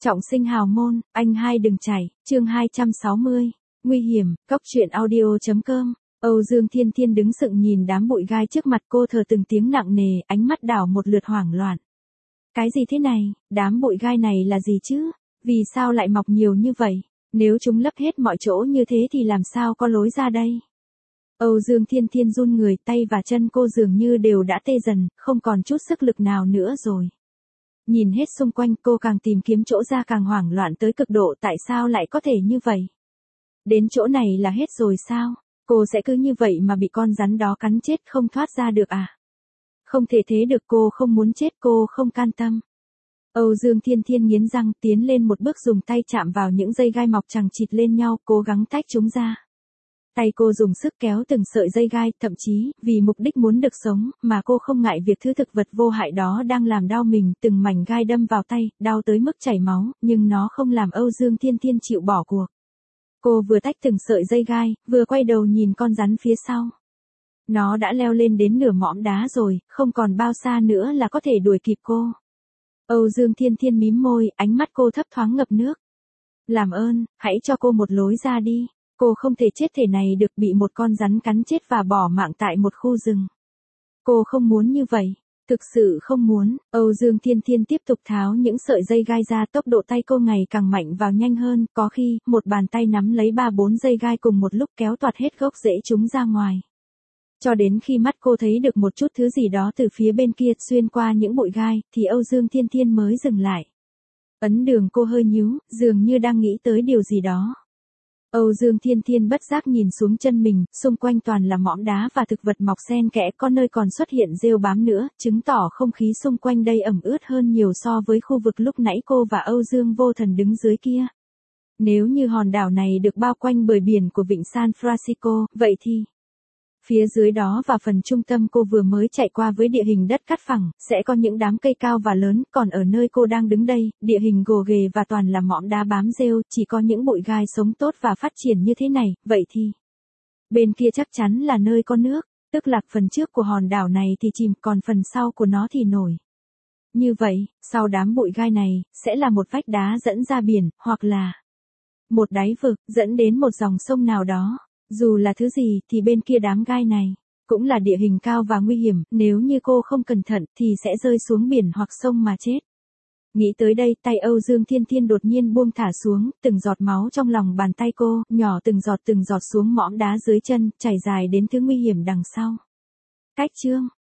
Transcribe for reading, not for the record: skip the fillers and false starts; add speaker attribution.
Speaker 1: Trọng sinh hào môn, anh hai đừng chảy, chương 260. Nguy hiểm, cóc truyện audio.com. Âu Dương Thiên Thiên đứng sững nhìn đám bụi gai trước mặt cô, thở từng tiếng nặng nề, ánh mắt đảo một lượt hoảng loạn. Cái gì thế này, đám bụi gai này là gì chứ? Vì sao lại mọc nhiều như vậy? Nếu chúng lấp hết mọi chỗ như thế thì làm sao có lối ra đây? Âu Dương Thiên Thiên run người, tay và chân cô dường như đều đã tê dần, không còn chút sức lực nào nữa rồi. Nhìn hết xung quanh, cô càng tìm kiếm chỗ ra càng hoảng loạn tới cực độ, tại sao lại có thể như vậy? Đến chỗ này là hết rồi sao? Cô sẽ cứ như vậy mà bị con rắn đó cắn chết không thoát ra được à? Không thể thế được, cô không muốn chết, cô không can tâm. Âu Dương Thiên Thiên nghiến răng tiến lên một bước, dùng tay chạm vào những dây gai mọc chằng chịt lên nhau, cố gắng tách chúng ra. Tay cô dùng sức kéo từng sợi dây gai, thậm chí, vì mục đích muốn được sống, mà cô không ngại việc thứ thực vật vô hại đó đang làm đau mình, từng mảnh gai đâm vào tay, đau tới mức chảy máu, nhưng nó không làm Âu Dương Thiên Thiên chịu bỏ cuộc. Cô vừa tách từng sợi dây gai, vừa quay đầu nhìn con rắn phía sau. Nó đã leo lên đến nửa mỏm đá rồi, không còn bao xa nữa là có thể đuổi kịp cô. Âu Dương Thiên Thiên mím môi, ánh mắt cô thấp thoáng ngập nước. Làm ơn, hãy cho cô một lối ra đi. Cô không thể chết thể này được, bị một con rắn cắn chết và bỏ mạng tại một khu rừng. Cô không muốn như vậy. Thực sự không muốn. Âu Dương Thiên Thiên tiếp tục tháo những sợi dây gai ra, tốc độ tay cô ngày càng mạnh vào, nhanh hơn, có khi, một bàn tay nắm lấy 3-4 dây gai cùng một lúc, kéo toạc hết gốc rễ chúng ra ngoài. Cho đến khi mắt cô thấy được một chút thứ gì đó từ phía bên kia, xuyên qua những bụi gai, thì Âu Dương Thiên Thiên mới dừng lại. Ấn Đường cô hơi nhíu, dường như đang nghĩ tới điều gì đó. Âu Dương Thiên Thiên bất giác nhìn xuống chân mình, xung quanh toàn là mỏm đá và thực vật mọc xen kẽ, có nơi còn xuất hiện rêu bám nữa, chứng tỏ không khí xung quanh đây ẩm ướt hơn nhiều so với khu vực lúc nãy cô và Âu Dương Vô Thần đứng dưới kia. Nếu như hòn đảo này được bao quanh bởi biển của vịnh San Francisco, vậy thì phía dưới đó và phần trung tâm cô vừa mới chạy qua với địa hình đất cát phẳng, sẽ có những đám cây cao và lớn, còn ở nơi cô đang đứng đây, địa hình gồ ghề và toàn là mỏm đá bám rêu, chỉ có những bụi gai sống tốt và phát triển như thế này, vậy thì bên kia chắc chắn là nơi có nước, tức là phần trước của hòn đảo này thì chìm, còn phần sau của nó thì nổi. Như vậy, sau đám bụi gai này, sẽ là một vách đá dẫn ra biển, hoặc là một đáy vực, dẫn đến một dòng sông nào đó. Dù là thứ gì thì bên kia đám gai này, cũng là địa hình cao và nguy hiểm, nếu như cô không cẩn thận thì sẽ rơi xuống biển hoặc sông mà chết. Nghĩ tới đây, tay Âu Dương Thiên Thiên đột nhiên buông thả xuống, từng giọt máu trong lòng bàn tay cô, nhỏ từng giọt xuống mỏm đá dưới chân, chảy dài đến thứ nguy hiểm đằng sau. Cách chương